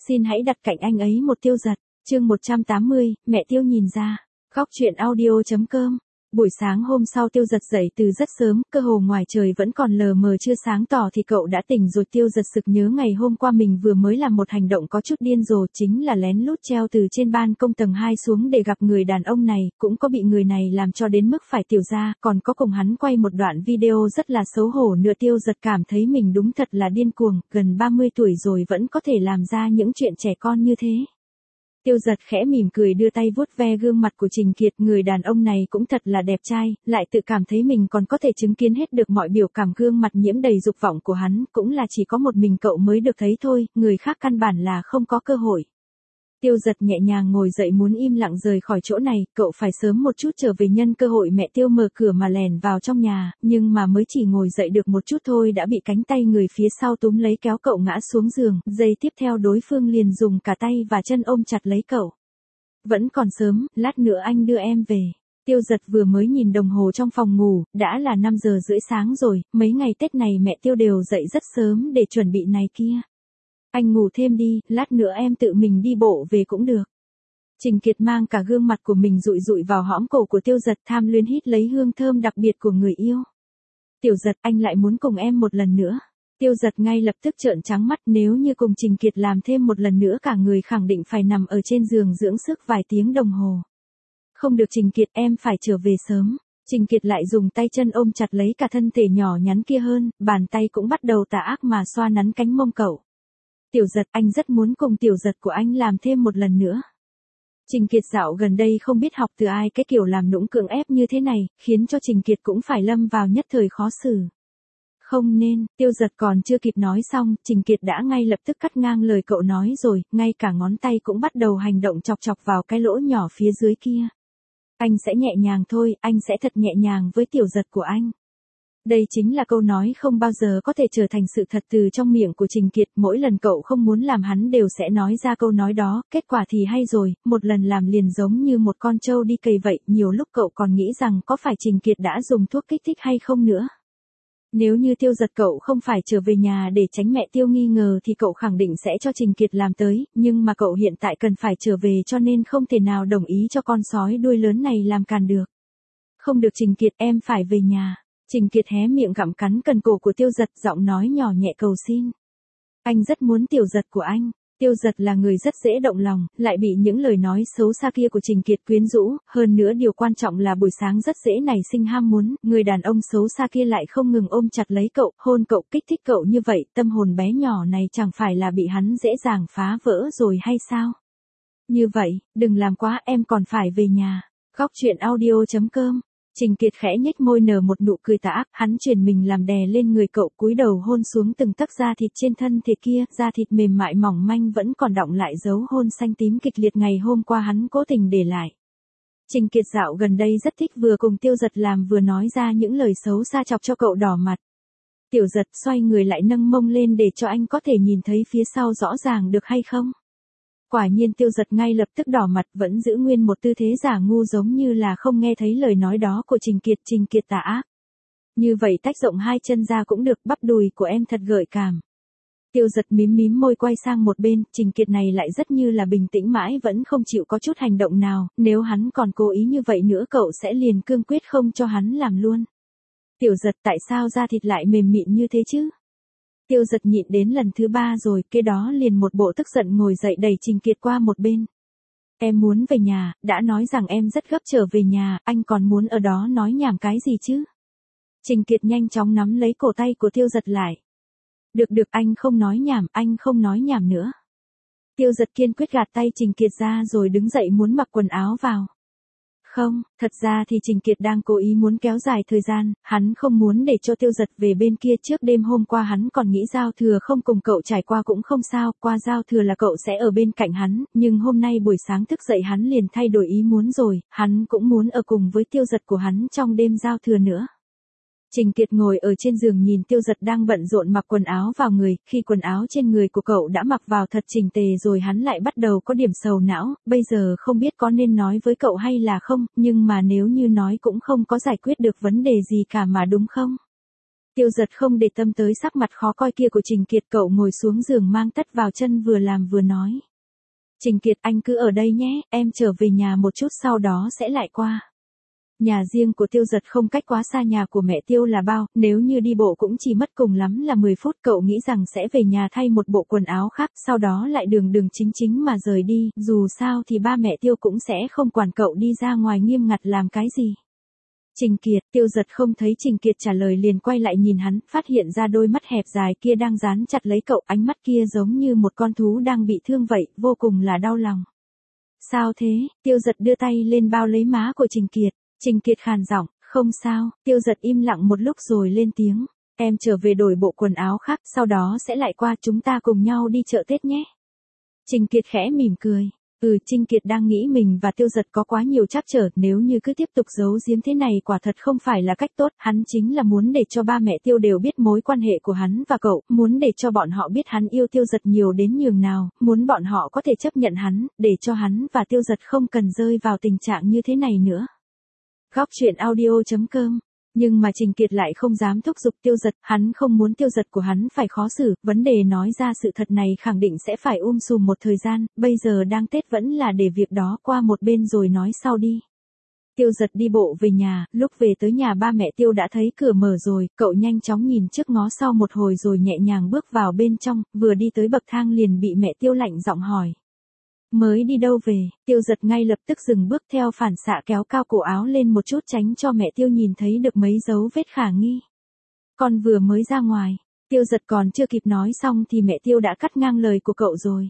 xin hãy đặt cạnh anh ấy một Tiêu Dật. Chương 180, mẹ Tiêu nhìn ra. Góc chuyện audio.com. Buổi sáng hôm sau Tiêu Dật dậy từ rất sớm, cơ hồ ngoài trời vẫn còn lờ mờ chưa sáng tỏ thì cậu đã tỉnh rồi. Tiêu Dật sực nhớ ngày hôm qua mình vừa mới làm một hành động có chút điên rồ, chính là lén lút treo từ trên ban công tầng 2 xuống để gặp người đàn ông này, cũng có bị người này làm cho đến mức phải tiểu ra, còn có cùng hắn quay một đoạn video rất là xấu hổ nữa. Tiêu Dật cảm thấy mình đúng thật là điên cuồng, gần 30 tuổi rồi vẫn có thể làm ra những chuyện trẻ con như thế. Tiêu Dật khẽ mỉm cười đưa tay vuốt ve gương mặt của Trình Kiệt, người đàn ông này cũng thật là đẹp trai, lại tự cảm thấy mình còn có thể chứng kiến hết được mọi biểu cảm, gương mặt nhiễm đầy dục vọng của hắn, cũng là chỉ có một mình cậu mới được thấy thôi, người khác căn bản là không có cơ hội. Tiêu Dật nhẹ nhàng ngồi dậy muốn im lặng rời khỏi chỗ này, cậu phải sớm một chút trở về nhân cơ hội mẹ Tiêu mở cửa mà lèn vào trong nhà, nhưng mà mới chỉ ngồi dậy được một chút thôi đã bị cánh tay người phía sau túm lấy kéo cậu ngã xuống giường, giây tiếp theo đối phương liền dùng cả tay và chân ôm chặt lấy cậu. Vẫn còn sớm, lát nữa anh đưa em về. Tiêu Dật vừa mới nhìn đồng hồ trong phòng ngủ, đã là 5 giờ rưỡi sáng rồi, mấy ngày Tết này mẹ Tiêu đều dậy rất sớm để chuẩn bị này kia. Anh ngủ thêm đi, lát nữa em tự mình đi bộ về cũng được. Trình Kiệt mang cả gương mặt của mình dụi dụi vào hõm cổ của Tiêu Dật, tham luyến hít lấy hương thơm đặc biệt của người yêu. Tiểu Dật, anh lại muốn cùng em một lần nữa. Tiêu Dật ngay lập tức trợn trắng mắt, nếu như cùng Trình Kiệt làm thêm một lần nữa cả người khẳng định phải nằm ở trên giường dưỡng sức vài tiếng đồng hồ. Không được Trình Kiệt, em phải trở về sớm. Trình Kiệt lại dùng tay chân ôm chặt lấy cả thân thể nhỏ nhắn kia hơn, bàn tay cũng bắt đầu tà ác mà xoa nắn cánh mông cậu. Tiểu Dật, anh rất muốn cùng Tiểu Dật của anh làm thêm một lần nữa. Trình Kiệt dạo gần đây không biết học từ ai cái kiểu làm nũng cưỡng ép như thế này, khiến cho Trình Kiệt cũng phải lâm vào nhất thời khó xử. Không nên, Tiêu Dật còn chưa kịp nói xong, Trình Kiệt đã ngay lập tức cắt ngang lời cậu nói rồi, ngay cả ngón tay cũng bắt đầu hành động chọc chọc vào cái lỗ nhỏ phía dưới kia. Anh sẽ nhẹ nhàng thôi, anh sẽ thật nhẹ nhàng với Tiểu Dật của anh. Đây chính là câu nói không bao giờ có thể trở thành sự thật từ trong miệng của Trình Kiệt, mỗi lần cậu không muốn làm hắn đều sẽ nói ra câu nói đó, kết quả thì hay rồi, một lần làm liền giống như một con trâu đi cày vậy, nhiều lúc cậu còn nghĩ rằng có phải Trình Kiệt đã dùng thuốc kích thích hay không nữa. Nếu như Tiêu Dật cậu không phải trở về nhà để tránh mẹ Tiêu nghi ngờ thì cậu khẳng định sẽ cho Trình Kiệt làm tới, nhưng mà cậu hiện tại cần phải trở về cho nên không thể nào đồng ý cho con sói đuôi lớn này làm càn được. Không được Trình Kiệt, em phải về nhà. Trình Kiệt hé miệng gặm cắn cần cổ của Tiêu Dật, giọng nói nhỏ nhẹ cầu xin. Anh rất muốn Tiểu Dật của anh. Tiêu Dật là người rất dễ động lòng, lại bị những lời nói xấu xa kia của Trình Kiệt quyến rũ, hơn nữa điều quan trọng là buổi sáng rất dễ nảy sinh ham muốn, người đàn ông xấu xa kia lại không ngừng ôm chặt lấy cậu, hôn cậu, kích thích cậu như vậy, tâm hồn bé nhỏ này chẳng phải là bị hắn dễ dàng phá vỡ rồi hay sao? Như vậy, đừng làm quá, em còn phải về nhà. Góc chuyện audio.com. Trình Kiệt khẽ nhếch môi nở một nụ cười tà ác, hắn chuyển mình làm đè lên người cậu, cúi đầu hôn xuống từng tấc da thịt trên thân thể kia, da thịt mềm mại mỏng manh vẫn còn đọng lại dấu hôn xanh tím kịch liệt ngày hôm qua hắn cố tình để lại. Trình Kiệt dạo gần đây rất thích vừa cùng Tiêu Dật làm vừa nói ra những lời xấu xa chọc cho cậu đỏ mặt. Tiểu Dật xoay người lại nâng mông lên để cho anh có thể nhìn thấy phía sau rõ ràng được hay không. Quả nhiên Tiêu Dật ngay lập tức đỏ mặt, vẫn giữ nguyên một tư thế giả ngu giống như là không nghe thấy lời nói đó của Trình Kiệt. Trình Kiệt tà ác. Như vậy tách rộng hai chân ra cũng được, bắp đùi của em thật gợi cảm. Tiêu Dật mím mím môi quay sang một bên, Trình Kiệt này lại rất như là bình tĩnh mãi vẫn không chịu có chút hành động nào, nếu hắn còn cố ý như vậy nữa cậu sẽ liền cương quyết không cho hắn làm luôn. Tiểu Dật, tại sao da thịt lại mềm mịn như thế chứ? Tiêu Dật nhịn đến lần thứ 3 rồi, kế đó liền một bộ tức giận ngồi dậy đẩy Trình Kiệt qua một bên. Em muốn về nhà, đã nói rằng em rất gấp trở về nhà, anh còn muốn ở đó nói nhảm cái gì chứ? Trình Kiệt nhanh chóng nắm lấy cổ tay của Tiêu Dật lại. Được, anh không nói nhảm, anh không nói nhảm nữa. Tiêu Dật kiên quyết gạt tay Trình Kiệt ra rồi đứng dậy muốn mặc quần áo vào. Không, thật ra thì Trình Kiệt đang cố ý muốn kéo dài thời gian, hắn không muốn để cho Tiêu Dật về bên kia. Trước đêm hôm qua hắn còn nghĩ giao thừa không cùng cậu trải qua cũng không sao, qua giao thừa là cậu sẽ ở bên cạnh hắn, nhưng hôm nay buổi sáng thức dậy hắn liền thay đổi ý muốn rồi, hắn cũng muốn ở cùng với Tiêu Dật của hắn trong đêm giao thừa nữa. Trình Kiệt ngồi ở trên giường nhìn Tiêu Dật đang bận rộn mặc quần áo vào người, khi quần áo trên người của cậu đã mặc vào thật chỉnh tề rồi hắn lại bắt đầu có điểm sầu não, bây giờ không biết có nên nói với cậu hay là không, nhưng mà nếu như nói cũng không có giải quyết được vấn đề gì cả mà đúng không? Tiêu giật không để tâm tới sắc mặt khó coi kia của Trình Kiệt, cậu ngồi xuống giường mang tất vào chân vừa làm vừa nói. Trình Kiệt, anh cứ ở đây nhé, em trở về nhà một chút sau đó sẽ lại qua. Nhà riêng của Tiêu giật không cách quá xa nhà của mẹ Tiêu là bao, nếu như đi bộ cũng chỉ mất cùng lắm là 10 phút, cậu nghĩ rằng sẽ về nhà thay một bộ quần áo khác, sau đó lại đường đường chính chính mà rời đi, dù sao thì ba mẹ Tiêu cũng sẽ không quản cậu đi ra ngoài nghiêm ngặt làm cái gì. Trình Kiệt, Tiêu giật không thấy Trình Kiệt trả lời liền quay lại nhìn hắn, phát hiện ra đôi mắt hẹp dài kia đang dán chặt lấy cậu, ánh mắt kia giống như một con thú đang bị thương vậy, vô cùng là đau lòng. Sao thế? Tiêu giật đưa tay lên bao lấy má của Trình Kiệt. Trình Kiệt khàn giọng, không sao. Tiêu giật im lặng một lúc rồi lên tiếng. Em trở về đổi bộ quần áo khác, sau đó sẽ lại qua, chúng ta cùng nhau đi chợ Tết nhé. Trình Kiệt khẽ mỉm cười. Trình Kiệt đang nghĩ mình và Tiêu giật có quá nhiều trắc trở, nếu như cứ tiếp tục giấu giếm thế này quả thật không phải là cách tốt, hắn chính là muốn để cho ba mẹ Tiêu đều biết mối quan hệ của hắn và cậu, muốn để cho bọn họ biết hắn yêu Tiêu giật nhiều đến nhường nào, muốn bọn họ có thể chấp nhận hắn, để cho hắn và Tiêu giật không cần rơi vào tình trạng như thế này nữa. Góc truyện audio.com. Nhưng mà Trình Kiệt lại không dám thúc giục Tiêu giật, hắn không muốn Tiêu giật của hắn phải khó xử, vấn đề nói ra sự thật này khẳng định sẽ phải sùm một thời gian, bây giờ đang Tết vẫn là để việc đó qua một bên rồi nói sau đi. Tiêu giật đi bộ về nhà, lúc về tới nhà ba mẹ Tiêu đã thấy cửa mở rồi, cậu nhanh chóng nhìn trước ngó sau một hồi rồi nhẹ nhàng bước vào bên trong, vừa đi tới bậc thang liền bị mẹ Tiêu lạnh giọng hỏi. Mới đi đâu về? Tiêu giật ngay lập tức dừng bước, theo phản xạ kéo cao cổ áo lên một chút tránh cho mẹ Tiêu nhìn thấy được mấy dấu vết khả nghi. Con vừa mới ra ngoài. Tiêu giật còn chưa kịp nói xong thì mẹ Tiêu đã cắt ngang lời của cậu rồi.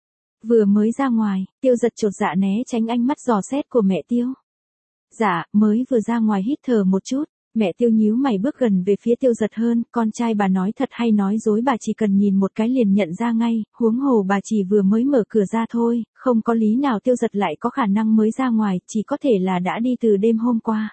Vừa mới ra ngoài. Tiêu giật chột dạ né tránh ánh mắt dò xét của mẹ Tiêu. Dạ, mới vừa ra ngoài, hít thở một chút. Mẹ Tiêu nhíu mày bước gần về phía Tiêu giật hơn, con trai bà nói thật hay nói dối bà chỉ cần nhìn một cái liền nhận ra ngay, huống hồ bà chỉ vừa mới mở cửa ra thôi, không có lý nào Tiêu giật lại có khả năng mới ra ngoài, chỉ có thể là đã đi từ đêm hôm qua.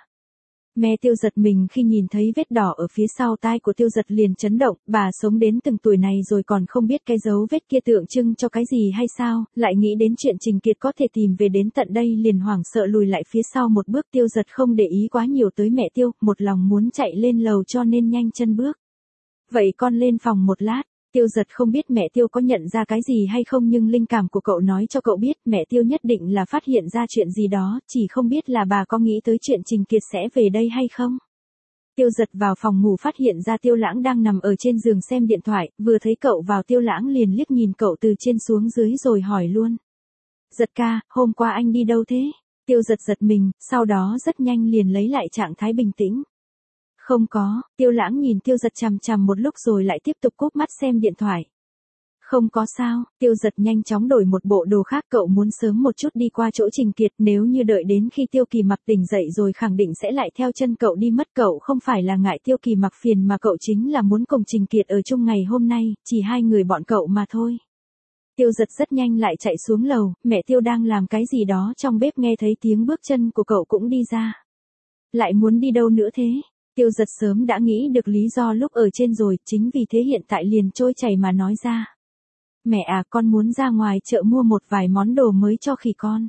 Mẹ Tiêu giật mình khi nhìn thấy vết đỏ ở phía sau tai của Tiêu giật liền chấn động, bà sống đến từng tuổi này rồi còn không biết cái dấu vết kia tượng trưng cho cái gì hay sao, lại nghĩ đến chuyện Trình Kiệt có thể tìm về đến tận đây liền hoảng sợ lùi lại phía sau một bước. Tiêu giật không để ý quá nhiều tới mẹ Tiêu, một lòng muốn chạy lên lầu cho nên nhanh chân bước. Vậy con lên phòng một lát. Tiêu giật không biết mẹ Tiêu có nhận ra cái gì hay không nhưng linh cảm của cậu nói cho cậu biết mẹ Tiêu nhất định là phát hiện ra chuyện gì đó, chỉ không biết là bà có nghĩ tới chuyện Trình Kiệt sẽ về đây hay không. Tiêu giật vào phòng ngủ phát hiện ra Tiêu Lãng đang nằm ở trên giường xem điện thoại, vừa thấy cậu vào Tiêu Lãng liền liếc nhìn cậu từ trên xuống dưới rồi hỏi luôn. Giật ca, hôm qua anh đi đâu thế? Tiêu giật giật mình, sau đó rất nhanh liền lấy lại trạng thái bình tĩnh. Không có. Tiêu Lãng nhìn Tiêu giật chằm chằm một lúc rồi lại tiếp tục cúp mắt xem điện thoại. Không có sao. Tiêu giật nhanh chóng đổi một bộ đồ khác, cậu muốn sớm một chút đi qua chỗ Trình Kiệt, nếu như đợi đến khi Tiêu Kỳ Mặc tỉnh dậy rồi khẳng định sẽ lại theo chân cậu đi mất. Cậu không phải là ngại Tiêu Kỳ Mặc phiền mà cậu chính là muốn cùng Trình Kiệt ở chung ngày hôm nay, chỉ hai người bọn cậu mà thôi. Tiêu giật rất nhanh lại chạy xuống lầu, mẹ Tiêu đang làm cái gì đó trong bếp nghe thấy tiếng bước chân của cậu cũng đi ra. Lại muốn đi đâu nữa thế? Tiêu giật sớm đã nghĩ được lý do lúc ở trên rồi, chính vì thế hiện tại liền trôi chảy mà nói ra. Mẹ à, con muốn ra ngoài chợ mua một vài món đồ mới cho khỉ con.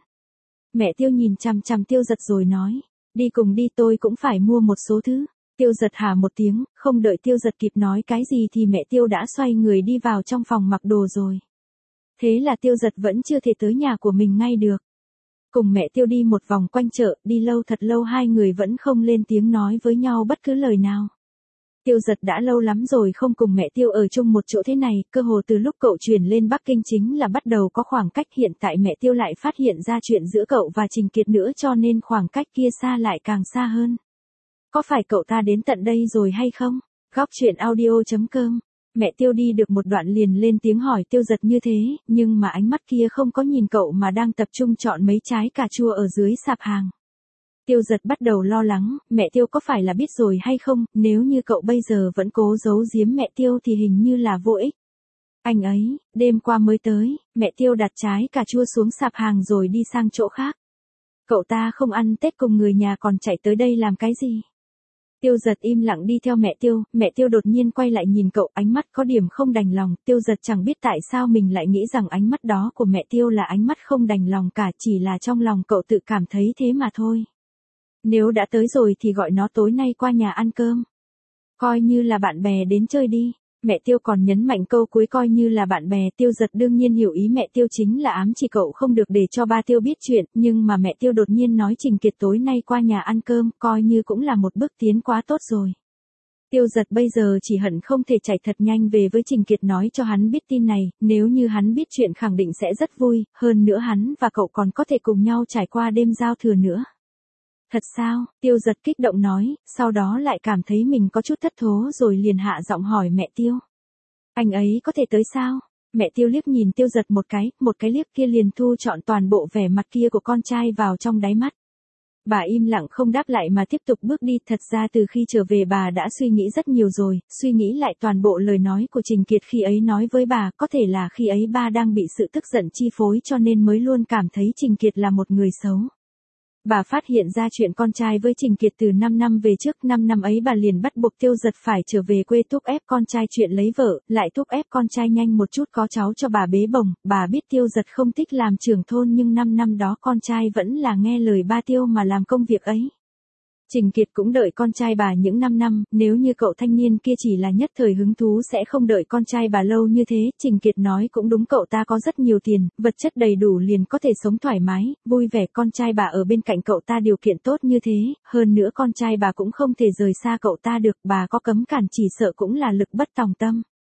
Mẹ Tiêu nhìn chằm chằm Tiêu giật rồi nói. Đi cùng đi, tôi cũng phải mua một số thứ. Tiêu giật hả một tiếng, không đợi Tiêu giật kịp nói cái gì thì mẹ Tiêu đã xoay người đi vào trong phòng mặc đồ rồi. Thế là Tiêu giật vẫn chưa thể tới nhà của mình ngay được. Cùng mẹ Tiêu đi một vòng quanh chợ, đi lâu thật lâu hai người vẫn không lên tiếng nói với nhau bất cứ lời nào. Tiêu giật đã lâu lắm rồi không cùng mẹ Tiêu ở chung một chỗ thế này, cơ hồ từ lúc cậu chuyển lên Bắc Kinh chính là bắt đầu có khoảng cách, hiện tại mẹ Tiêu lại phát hiện ra chuyện giữa cậu và Trình Kiệt nữa cho nên khoảng cách kia xa lại càng xa hơn. Có phải cậu ta đến tận đây rồi hay không? Góc truyện audio.com. Mẹ Tiêu đi được một đoạn liền lên tiếng hỏi Tiêu giật như thế, nhưng mà ánh mắt kia không có nhìn cậu mà đang tập trung chọn mấy trái cà chua ở dưới sạp hàng. Tiêu giật bắt đầu lo lắng, mẹ Tiêu có phải là biết rồi hay không, nếu như cậu bây giờ vẫn cố giấu giếm mẹ Tiêu thì hình như là vô ích. Anh ấy, đêm qua mới tới, mẹ Tiêu đặt trái cà chua xuống sạp hàng rồi đi sang chỗ khác. Cậu ta không ăn Tết cùng người nhà còn chạy tới đây làm cái gì? Tiêu giật im lặng đi theo mẹ Tiêu đột nhiên quay lại nhìn cậu, ánh mắt có điểm không đành lòng, Tiêu giật chẳng biết tại sao mình lại nghĩ rằng ánh mắt đó của mẹ Tiêu là ánh mắt không đành lòng cả, chỉ là trong lòng cậu tự cảm thấy thế mà thôi. Nếu đã tới rồi thì gọi nó tối nay qua nhà ăn cơm. Coi như là bạn bè đến chơi đi. Mẹ Tiêu còn nhấn mạnh câu cuối coi như là bạn bè. Tiêu Giật đương nhiên hiểu ý mẹ Tiêu chính là ám chỉ cậu không được để cho ba Tiêu biết chuyện, nhưng mà mẹ Tiêu đột nhiên nói Trình Kiệt tối nay qua nhà ăn cơm, coi như cũng là một bước tiến quá tốt rồi. Tiêu Giật bây giờ chỉ hận không thể chạy thật nhanh về với Trình Kiệt nói cho hắn biết tin này, nếu như hắn biết chuyện khẳng định sẽ rất vui, hơn nữa hắn và cậu còn có thể cùng nhau trải qua đêm giao thừa nữa. Thật sao? Tiêu Giật kích động nói, sau đó lại cảm thấy mình có chút thất thố rồi liền hạ giọng hỏi mẹ Tiêu. Anh ấy có thể tới sao? Mẹ Tiêu liếc nhìn Tiêu Giật một cái liếc kia liền thu trọn toàn bộ vẻ mặt kia của con trai vào trong đáy mắt. Bà im lặng không đáp lại mà tiếp tục bước đi, thật ra từ khi trở về bà đã suy nghĩ rất nhiều rồi, suy nghĩ lại toàn bộ lời nói của Trình Kiệt khi ấy nói với bà, có thể là khi ấy ba đang bị sự tức giận chi phối cho nên mới luôn cảm thấy Trình Kiệt là một người xấu. Bà phát hiện ra chuyện con trai với Trình Kiệt từ 5 năm về trước, 5 năm ấy bà liền bắt buộc Tiêu Giật phải trở về quê thúc ép con trai chuyện lấy vợ, lại thúc ép con trai nhanh một chút có cháu cho bà bế bồng, bà biết Tiêu Giật không thích làm trưởng thôn nhưng 5 năm đó con trai vẫn là nghe lời ba Tiêu mà làm công việc ấy. Trình Kiệt cũng đợi con trai bà những 5 năm, nếu như cậu thanh niên kia chỉ là nhất thời hứng thú sẽ không đợi con trai bà lâu như thế, Trình Kiệt nói cũng đúng, cậu ta có rất nhiều tiền, vật chất đầy đủ liền có thể sống thoải mái, vui vẻ, con trai bà ở bên cạnh cậu ta điều kiện tốt như thế, hơn nữa con trai bà cũng không thể rời xa cậu ta được, bà có cấm cản chỉ sợ cũng là lực bất tòng tâm.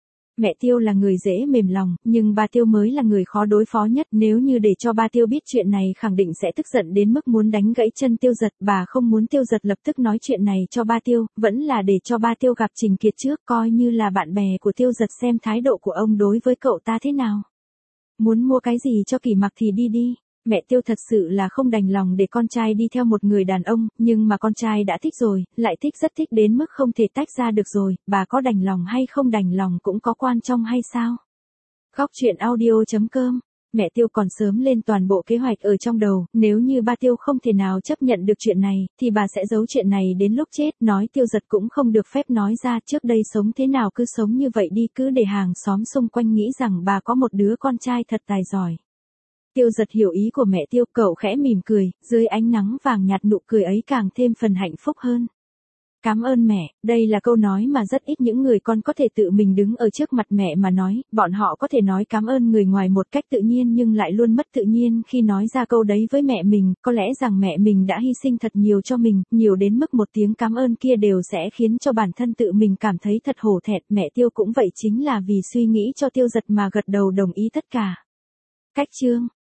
Mẹ Tiêu là người dễ mềm lòng, nhưng ba Tiêu mới là người khó đối phó nhất, nếu như để cho ba Tiêu biết chuyện này khẳng định sẽ tức giận đến mức muốn đánh gãy chân Tiêu Giật, bà không muốn Tiêu Giật lập tức nói chuyện này cho ba Tiêu, vẫn là để cho ba Tiêu gặp Trình Kiệt trước, coi như là bạn bè của Tiêu Giật xem thái độ của ông đối với cậu ta thế nào. Muốn mua cái gì cho Kỳ mặc thì đi đi. Mẹ Tiêu thật sự là không đành lòng để con trai đi theo một người đàn ông, nhưng mà con trai đã thích rồi, lại thích rất thích đến mức không thể tách ra được rồi, bà có đành lòng hay không đành lòng cũng có quan trọng hay sao? Khóc chuyện audio.com. Mẹ Tiêu còn sớm lên toàn bộ kế hoạch ở trong đầu, nếu như ba Tiêu không thể nào chấp nhận được chuyện này, thì bà sẽ giấu chuyện này đến lúc chết, nói Tiêu Giật cũng không được phép nói ra, trước đây sống thế nào cứ sống như vậy đi, cứ để hàng xóm xung quanh nghĩ rằng bà có một đứa con trai thật tài giỏi. Tiêu Giật hiểu ý của mẹ Tiêu, cậu khẽ mỉm cười, dưới ánh nắng vàng nhạt nụ cười ấy càng thêm phần hạnh phúc hơn. Cảm ơn mẹ, đây là câu nói mà rất ít những người con có thể tự mình đứng ở trước mặt mẹ mà nói, bọn họ có thể nói cảm ơn người ngoài một cách tự nhiên nhưng lại luôn mất tự nhiên khi nói ra câu đấy với mẹ mình, có lẽ rằng mẹ mình đã hy sinh thật nhiều cho mình, nhiều đến mức một tiếng cảm ơn kia đều sẽ khiến cho bản thân tự mình cảm thấy thật hổ thẹn, mẹ Tiêu cũng vậy, chính là vì suy nghĩ cho Tiêu Giật mà gật đầu đồng ý tất cả. Cách chương